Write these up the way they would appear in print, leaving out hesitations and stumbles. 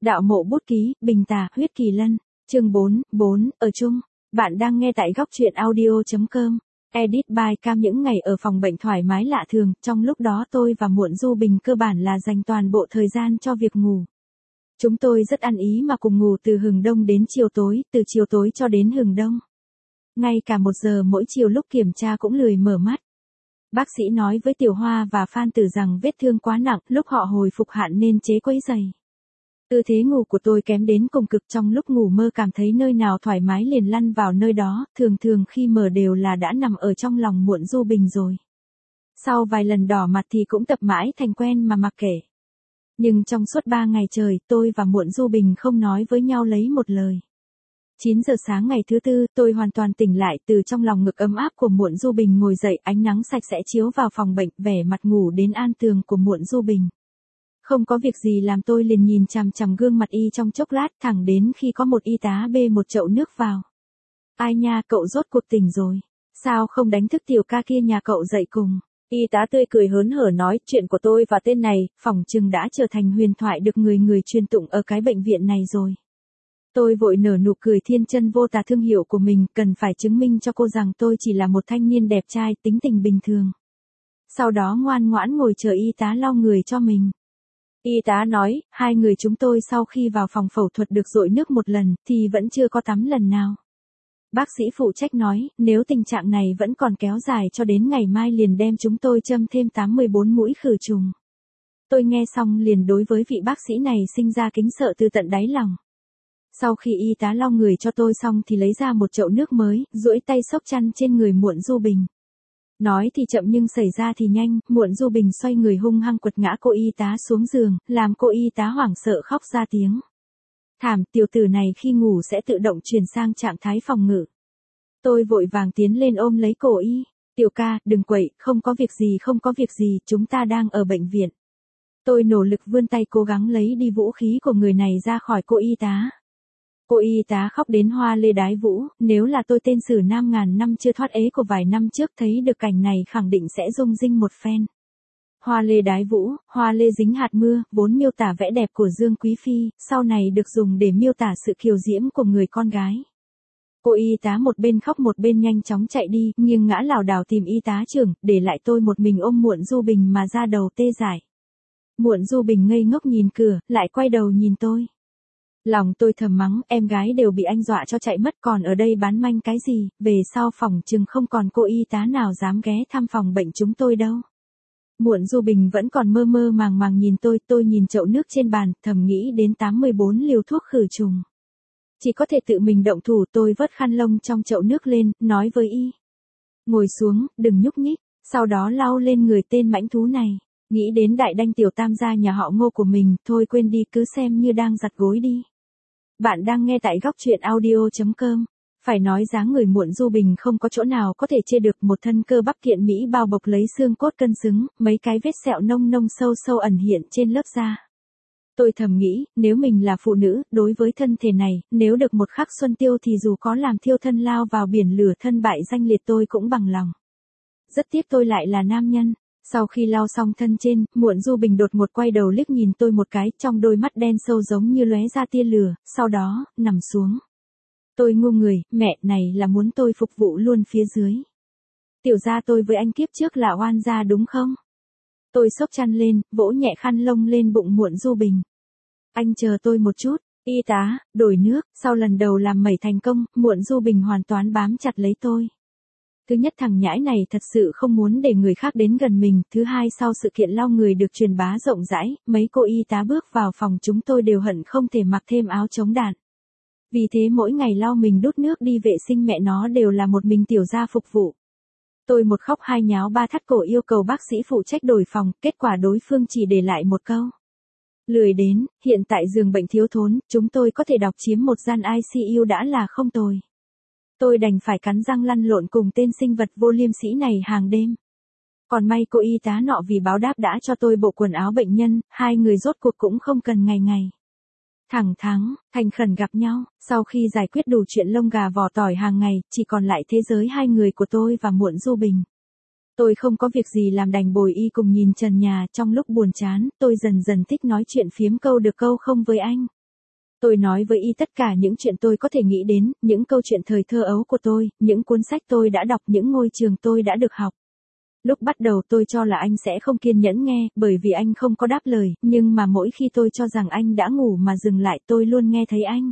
Đạo mộ bút ký, Bình Tà, huyết kỳ lân. Chương 4, ở chung. Bạn đang nghe tại góc truyện audio.com. Edit by Cam. Những ngày ở phòng bệnh thoải mái lạ thường, trong lúc đó tôi và Muộn Du Bình cơ bản là dành toàn bộ thời gian cho việc ngủ. Chúng tôi rất ăn ý mà cùng ngủ từ hừng đông đến chiều tối, từ chiều tối cho đến hừng đông. Ngay cả 1 giờ mỗi chiều lúc kiểm tra cũng lười mở mắt. Bác sĩ nói với Tiểu Hoa và Phan Tử rằng vết thương quá nặng, lúc họ hồi phục hạn nên chế quấy giày. Tư thế ngủ của tôi kém đến cùng cực, trong lúc ngủ mơ cảm thấy nơi nào thoải mái liền lăn vào nơi đó, thường khi mở đều là đã nằm ở trong lòng Muộn Du Bình rồi. Sau vài lần đỏ mặt thì cũng tập mãi thành quen mà mặc kệ. Nhưng trong suốt 3 ngày trời, tôi và Muộn Du Bình không nói với nhau lấy một lời. 9 giờ sáng ngày thứ Tư, tôi hoàn toàn tỉnh lại từ trong lòng ngực ấm áp của Muộn Du Bình, ngồi dậy, ánh nắng sạch sẽ chiếu vào phòng bệnh, vẻ mặt ngủ đến an tường của Muộn Du Bình. Không có việc gì làm tôi liền nhìn chằm chằm gương mặt y trong chốc lát, thẳng đến khi có một y tá bê một chậu nước vào. Ai nha, cậu rốt cuộc tỉnh rồi. Sao không đánh thức Tiểu ca kia nhà cậu dậy cùng? Y tá tươi cười hớn hở nói, chuyện của tôi và tên này, phỏng chừng đã trở thành huyền thoại được người truyền tụng ở cái bệnh viện này rồi. Tôi vội nở nụ cười thiên chân vô tà, thương hiệu của mình cần phải chứng minh cho cô rằng tôi chỉ là một thanh niên đẹp trai, tính tình bình thường. Sau đó ngoan ngoãn ngồi chờ y tá lau người cho mình. Y tá nói, 2 người chúng tôi sau khi vào phòng phẫu thuật được dội nước 1 lần, thì vẫn chưa có tắm lần nào. Bác sĩ phụ trách nói, nếu tình trạng này vẫn còn kéo dài cho đến ngày mai liền đem chúng tôi châm thêm 84 mũi khử trùng. Tôi nghe xong liền đối với vị bác sĩ này sinh ra kính sợ từ tận đáy lòng. Sau khi y tá lau người cho tôi xong thì lấy ra một chậu nước mới, duỗi tay xốc chăn trên người Muộn Du Bình. Nói thì chậm nhưng xảy ra thì nhanh, Muộn Du Bình xoay người hung hăng quật ngã cô y tá xuống giường, làm cô y tá hoảng sợ khóc ra tiếng. Thảm, tiểu tử này khi ngủ sẽ tự động chuyển sang trạng thái phòng ngự. Tôi vội vàng tiến lên ôm lấy cổ y. Tiểu ca, đừng quậy, không có việc gì, chúng ta đang ở bệnh viện. Tôi nỗ lực vươn tay cố gắng lấy đi vũ khí của người này ra khỏi cô y tá. Cô y tá khóc đến hoa lê đái vũ, nếu là tôi tên Sử Nam ngàn năm chưa thoát ế của vài năm trước thấy được cảnh này khẳng định sẽ rung rinh một phen. Hoa lê đái vũ, hoa lê dính hạt mưa, vốn miêu tả vẻ đẹp của Dương Quý Phi, sau này được dùng để miêu tả sự kiều diễm của người con gái. Cô y tá một bên khóc một bên nhanh chóng chạy đi, nghiêng ngã lảo đảo tìm y tá trưởng, để lại tôi một mình ôm Muộn Du Bình mà ra đầu tê dại. Muộn Du Bình ngây ngốc nhìn cửa, lại quay đầu nhìn tôi. Lòng tôi thầm mắng, em gái đều bị anh dọa cho chạy mất, còn ở đây bán manh cái gì, về sau phòng chừng không còn cô y tá nào dám ghé thăm phòng bệnh chúng tôi đâu. Muộn Du Bình vẫn còn mơ mơ màng nhìn tôi nhìn chậu nước trên bàn, thầm nghĩ đến 84 liều thuốc khử trùng. Chỉ có thể tự mình động thủ, tôi vớt khăn lông trong chậu nước lên, nói với y. Ngồi xuống, đừng nhúc nhích, sau đó lau lên người tên mãnh thú này. Nghĩ đến đại đanh tiểu tam gia nhà họ Ngô của mình, thôi quên đi, cứ xem như đang giặt gối đi. Bạn đang nghe tại góc truyện audio.com. Phải nói dáng người Muộn Du Bình không có chỗ nào có thể chê được, một thân cơ bắp kiện mỹ bao bọc lấy xương cốt cân xứng, mấy cái vết sẹo nông sâu ẩn hiện trên lớp da. Tôi thầm nghĩ, nếu mình là phụ nữ, đối với thân thể này, nếu được một khắc xuân tiêu thì dù có làm thiêu thân lao vào biển lửa thân bại danh liệt tôi cũng bằng lòng. Rất tiếc tôi lại là nam nhân. Sau khi lau xong thân trên, Muộn Du Bình đột ngột quay đầu liếc nhìn tôi một cái, trong đôi mắt đen sâu giống như lóe ra tia lửa, sau đó, nằm xuống. Tôi ngu người, mẹ này là muốn tôi phục vụ luôn phía dưới. Tiểu gia tôi với anh kiếp trước là oan gia đúng không? Tôi xốc chăn lên, vỗ nhẹ khăn lông lên bụng Muộn Du Bình. Anh chờ tôi một chút, y tá, đổi nước, sau lần đầu làm mẩy thành công, Muộn Du Bình hoàn toàn bám chặt lấy tôi. Thứ nhất, thằng nhãi này thật sự không muốn để người khác đến gần mình. Thứ hai, sau sự kiện lau người được truyền bá rộng rãi, mấy cô y tá bước vào phòng chúng tôi đều hận không thể mặc thêm áo chống đạn. Vì thế mỗi ngày lau mình đút nước đi vệ sinh mẹ nó đều là một mình tiểu gia phục vụ. Tôi một khóc hai nháo ba thắt cổ yêu cầu bác sĩ phụ trách đổi phòng, kết quả đối phương chỉ để lại một câu. Lười đến, hiện tại giường bệnh thiếu thốn, chúng tôi có thể độc chiếm một gian ICU đã là không tồi. Tôi đành phải cắn răng lăn lộn cùng tên sinh vật vô liêm sỉ này hàng đêm. Còn may cô y tá nọ vì báo đáp đã cho tôi bộ quần áo bệnh nhân, 2 người rốt cuộc cũng không cần ngày thẳng thắn, thành khẩn gặp nhau, sau khi giải quyết đủ chuyện lông gà vỏ tỏi hàng ngày, chỉ còn lại thế giới 2 người của tôi và Muộn Du Bình. Tôi không có việc gì làm đành bồi y cùng nhìn trần nhà, trong lúc buồn chán, tôi dần thích nói chuyện phiếm câu được câu không với anh. Tôi nói với y tất cả những chuyện tôi có thể nghĩ đến, những câu chuyện thời thơ ấu của tôi, những cuốn sách tôi đã đọc, những ngôi trường tôi đã được học. Lúc bắt đầu tôi cho là anh sẽ không kiên nhẫn nghe, bởi vì anh không có đáp lời, nhưng mà mỗi khi tôi cho rằng anh đã ngủ mà dừng lại tôi luôn nghe thấy anh.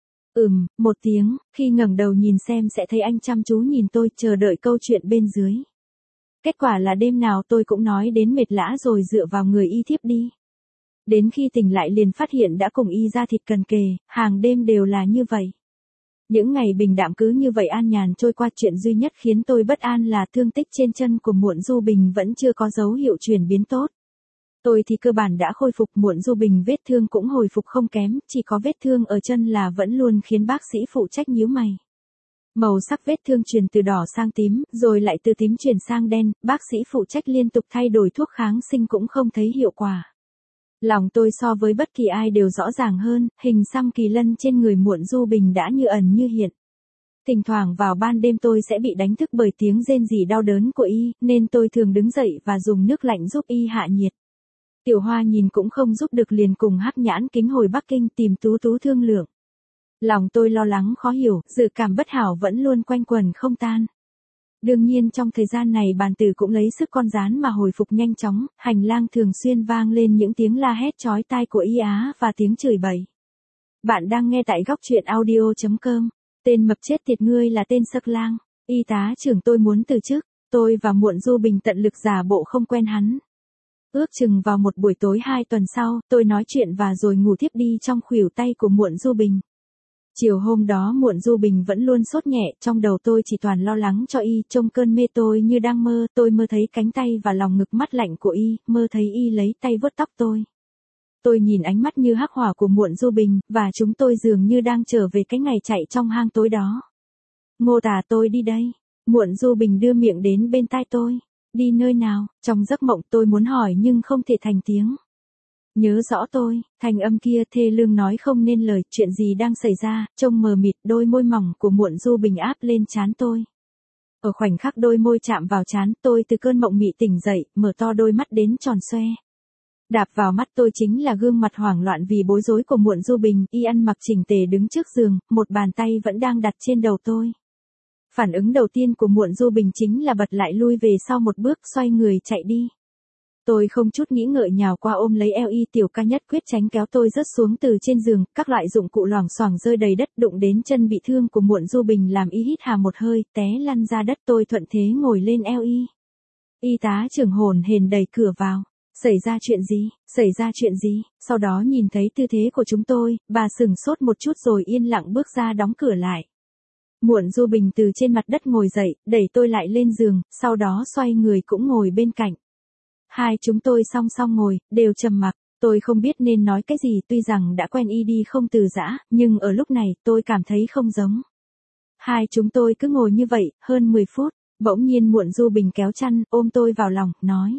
Một tiếng, khi ngẩng đầu nhìn xem sẽ thấy anh chăm chú nhìn tôi, chờ đợi câu chuyện bên dưới. Kết quả là đêm nào tôi cũng nói đến mệt lã rồi dựa vào người y thiếp đi. Đến khi tỉnh lại liền phát hiện đã cùng y ra thịt cần kề, hàng đêm đều là như vậy. Những ngày bình đạm cứ như vậy an nhàn trôi qua, chuyện duy nhất khiến tôi bất an là thương tích trên chân của Muộn Du Bình vẫn chưa có dấu hiệu chuyển biến tốt. Tôi thì cơ bản đã khôi phục, Muộn Du Bình vết thương cũng hồi phục không kém, chỉ có vết thương ở chân là vẫn luôn khiến bác sĩ phụ trách nhíu mày. Màu sắc vết thương chuyển từ đỏ sang tím, rồi lại từ tím chuyển sang đen, bác sĩ phụ trách liên tục thay đổi thuốc kháng sinh cũng không thấy hiệu quả. Lòng tôi so với bất kỳ ai đều rõ ràng hơn, hình xăm kỳ lân trên người Muộn Du Bình đã như ẩn như hiện. Thỉnh thoảng vào ban đêm tôi sẽ bị đánh thức bởi tiếng rên rỉ đau đớn của y, nên tôi thường đứng dậy và dùng nước lạnh giúp y hạ nhiệt. Tiểu Hoa nhìn cũng không giúp được liền cùng Hắc Nhãn Kính hồi Bắc Kinh tìm Tú Tú thương lượng. Lòng tôi lo lắng khó hiểu, dự cảm bất hảo vẫn luôn quanh quẩn không tan. Đương nhiên trong thời gian này bàn tử cũng lấy sức con rán mà hồi phục nhanh chóng, hành lang thường xuyên vang lên những tiếng la hét chói tai của y á và tiếng chửi bậy. Bạn đang nghe tại góc truyện audio.com. Tên mập chết tiệt ngươi là tên Sắc Lang, y tá trưởng tôi muốn từ chức, tôi và Muộn Du Bình tận lực giả bộ không quen hắn. Ước chừng vào một buổi tối 2 tuần sau, tôi nói chuyện và rồi ngủ thiếp đi trong khuỷu tay của Muộn Du Bình. Chiều hôm đó Muộn Du Bình vẫn luôn sốt nhẹ, trong đầu tôi chỉ toàn lo lắng cho y, trong cơn mê tôi như đang mơ, tôi mơ thấy cánh tay và lòng ngực mát lạnh của y, mơ thấy y lấy tay vuốt tóc tôi. Tôi nhìn ánh mắt như hắc hỏa của Muộn Du Bình, và chúng tôi dường như đang trở về cái ngày chạy trong hang tối đó. Mô tả tôi đi đây. Muộn Du Bình đưa miệng đến bên tai tôi. Đi nơi nào? Trong giấc mộng tôi muốn hỏi nhưng không thể thành tiếng. Nhớ rõ tôi, thanh âm kia thê lương nói không nên lời, chuyện gì đang xảy ra, trông mờ mịt, đôi môi mỏng của Muộn Du Bình áp lên trán tôi. Ở khoảnh khắc đôi môi chạm vào trán, tôi từ cơn mộng mị tỉnh dậy, mở to đôi mắt đến tròn xoe. Đạp vào mắt tôi chính là gương mặt hoảng loạn vì bối rối của Muộn Du Bình, y ăn mặc chỉnh tề đứng trước giường, một bàn tay vẫn đang đặt trên đầu tôi. Phản ứng đầu tiên của Muộn Du Bình chính là bật lại lui về sau một bước, xoay người chạy đi. Tôi không chút nghĩ ngợi nhào qua ôm lấy eo y, Tiểu Ca nhất quyết tránh kéo tôi rớt xuống từ trên giường, các loại dụng cụ loảng xoảng rơi đầy đất, đụng đến chân bị thương của Muộn Du Bình làm y hít hà một hơi, té lăn ra đất. Tôi thuận thế ngồi lên eo y. Y tá trưởng hổn hển đẩy cửa vào. Xảy ra chuyện gì? Xảy ra chuyện gì? Sau đó nhìn thấy tư thế của chúng tôi, bà sửng sốt một chút rồi yên lặng bước ra đóng cửa lại. Muộn Du Bình từ trên mặt đất ngồi dậy, đẩy tôi lại lên giường, sau đó xoay người cũng ngồi bên cạnh. Hai chúng tôi song song ngồi, đều trầm mặc, tôi không biết nên nói cái gì, tuy rằng đã quen y đi không từ giã, nhưng ở lúc này tôi cảm thấy không giống. Hai chúng tôi cứ ngồi như vậy, hơn 10 phút, bỗng nhiên Muộn Du Bình kéo chăn, ôm tôi vào lòng, nói.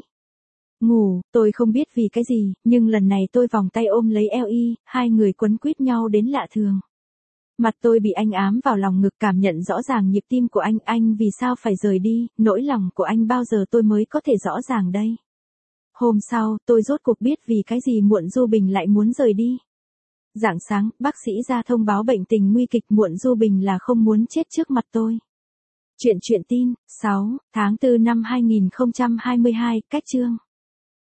Ngủ, tôi không biết vì cái gì, nhưng lần này tôi vòng tay ôm lấy eo y, hai người quấn quýt nhau đến lạ thường. Mặt tôi bị anh ám vào lòng ngực, cảm nhận rõ ràng nhịp tim của anh vì sao phải rời đi, nỗi lòng của anh bao giờ tôi mới có thể rõ ràng đây. Hôm sau, tôi rốt cuộc biết vì cái gì Muộn Du Bình lại muốn rời đi. Rạng sáng, bác sĩ ra thông báo bệnh tình nguy kịch, Muộn Du Bình là không muốn chết trước mặt tôi. Truyện tin, 6 tháng 4 năm 2022, cách chương.